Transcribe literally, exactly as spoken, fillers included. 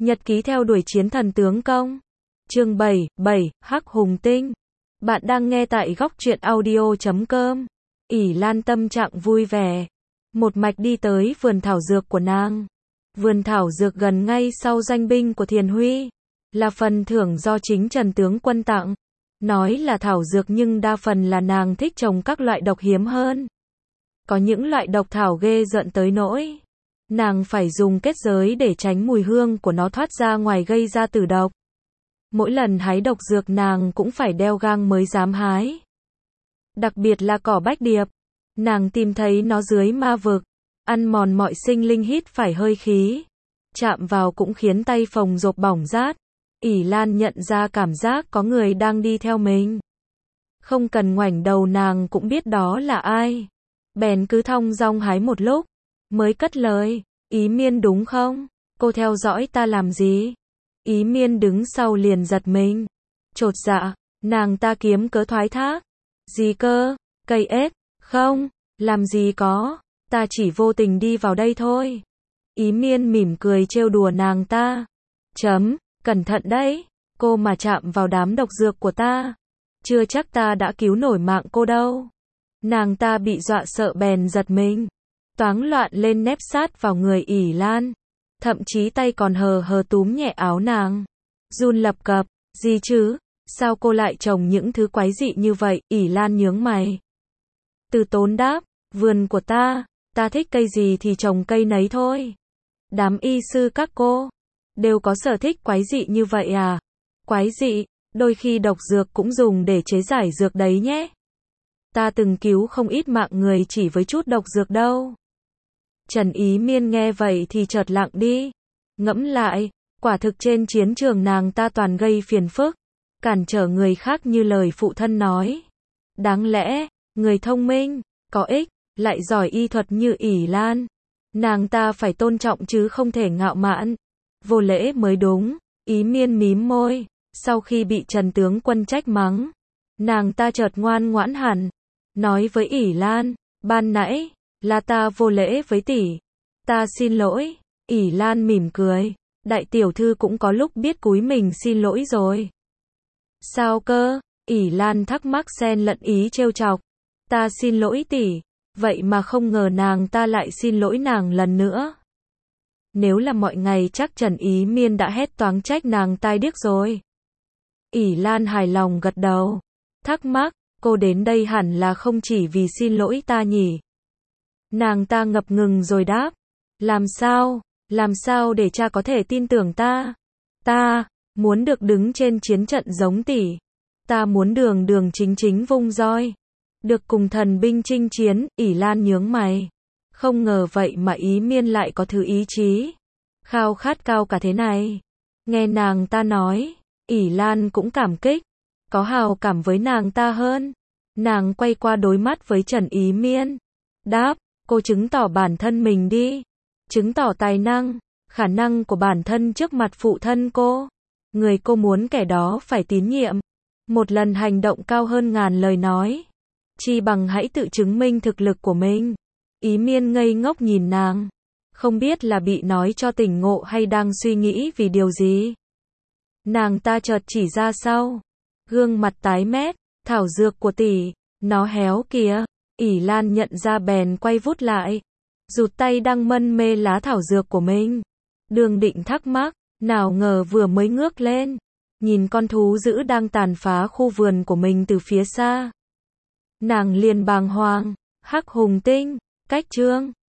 Nhật ký theo đuổi chiến thần tướng công. Chương bảy, bảy, Hắc Hùng Tinh. Bạn đang nghe tại góc truyện audio chấm com. ỷ Lan tâm trạng vui vẻ. Một mạch đi tới vườn thảo dược của nàng. Vườn thảo dược gần ngay sau doanh binh của Thiền Huy. Là phần thưởng do chính Trần tướng quân tặng. Nói là thảo dược nhưng đa phần là nàng thích trồng các loại độc hiếm hơn. Có những loại độc thảo ghê rợn tới nỗi nàng phải dùng kết giới để tránh mùi hương của nó thoát ra ngoài gây ra tử độc. Mỗi lần hái độc dược nàng cũng phải đeo gang mới dám hái. Đặc biệt là cỏ bách điệp. Nàng tìm thấy nó dưới ma vực. Ăn mòn mọi sinh linh hít phải hơi khí. Chạm vào cũng khiến tay phồng rộp bỏng rát. ỷ Lan nhận ra cảm giác có người đang đi theo mình. Không cần ngoảnh đầu nàng cũng biết đó là ai. Bèn cứ thong dong hái một lúc. Mới cất lời, Ý Miên đúng không? Cô theo dõi ta làm gì? Ý Miên đứng sau liền giật mình. Chột dạ, nàng ta kiếm cớ thoái thác. Gì cơ? Cây ếch? Không, làm gì có, ta chỉ vô tình đi vào đây thôi. Ý Miên mỉm cười trêu đùa nàng ta. Chấm, cẩn thận đấy, cô mà chạm vào đám độc dược của ta. Chưa chắc ta đã cứu nổi mạng cô đâu. Nàng ta bị dọa sợ bèn giật mình. Toáng loạn lên nép sát vào người ỷ Lan. Thậm chí tay còn hờ hờ túm nhẹ áo nàng. Run lập cập, gì chứ? Sao cô lại trồng những thứ quái dị như vậy? ỷ Lan nhướng mày. Từ tốn đáp, vườn của ta, ta thích cây gì thì trồng cây nấy thôi. Đám y sư các cô, đều có sở thích quái dị như vậy à? Quái dị, đôi khi độc dược cũng dùng để chế giải dược đấy nhé. Ta từng cứu không ít mạng người chỉ với chút độc dược đâu. Trần Ý Miên nghe vậy thì chợt lặng đi. Ngẫm lại, quả thực trên chiến trường nàng ta toàn gây phiền phức, cản trở người khác như lời phụ thân nói. Đáng lẽ, người thông minh, có ích, lại giỏi y thuật như ỷ Lan. Nàng ta phải tôn trọng chứ không thể ngạo mạn. Vô lễ mới đúng. Ý Miên mím môi, sau khi bị Trần tướng quân trách mắng. Nàng ta chợt ngoan ngoãn hẳn. Nói với ỷ Lan, ban nãy là ta vô lễ với tỷ. Ta xin lỗi. ỷ Lan mỉm cười. Đại tiểu thư cũng có lúc biết cúi mình xin lỗi rồi. Sao cơ? ỷ Lan thắc mắc xen lẫn ý trêu chọc. Ta xin lỗi tỷ. Vậy mà không ngờ nàng ta lại xin lỗi nàng lần nữa. Nếu là mọi ngày chắc Trần Ý Miên đã hét toáng trách nàng tai điếc rồi. ỷ Lan hài lòng gật đầu. Thắc mắc, cô đến đây hẳn là không chỉ vì xin lỗi ta nhỉ? Nàng ta ngập ngừng rồi đáp. Làm sao, làm sao để cha có thể tin tưởng ta? Ta, muốn được đứng trên chiến trận giống tỷ. Ta muốn đường đường chính chính vung roi. Được cùng thần binh chinh chiến, ỷ Lan nhướng mày. Không ngờ vậy mà Ý Miên lại có thứ ý chí. Khao khát cao cả thế này. Nghe nàng ta nói, ỷ Lan cũng cảm kích. Có hào cảm với nàng ta hơn. Nàng quay qua đối mắt với Trần Ý Miên. Đáp, cô chứng tỏ bản thân mình đi. Chứng tỏ tài năng, khả năng của bản thân trước mặt phụ thân cô. Người cô muốn kẻ đó phải tín nhiệm. Một lần hành động cao hơn ngàn lời nói. Chi bằng hãy tự chứng minh thực lực của mình. Ý Miên ngây ngốc nhìn nàng. Không biết là bị nói cho tỉnh ngộ hay đang suy nghĩ vì điều gì. Nàng ta chợt chỉ ra sau. Gương mặt tái mét, thảo dược của tỷ, nó héo kìa. ỷ Lan nhận ra bèn quay vút lại. Rụt tay đang mân mê lá thảo dược của mình. Đường định thắc mắc, nào ngờ vừa mới ngước lên. Nhìn con thú dữ đang tàn phá khu vườn của mình từ phía xa. Nàng liền bàng hoàng. Hắc Hùng Tinh, cách chương.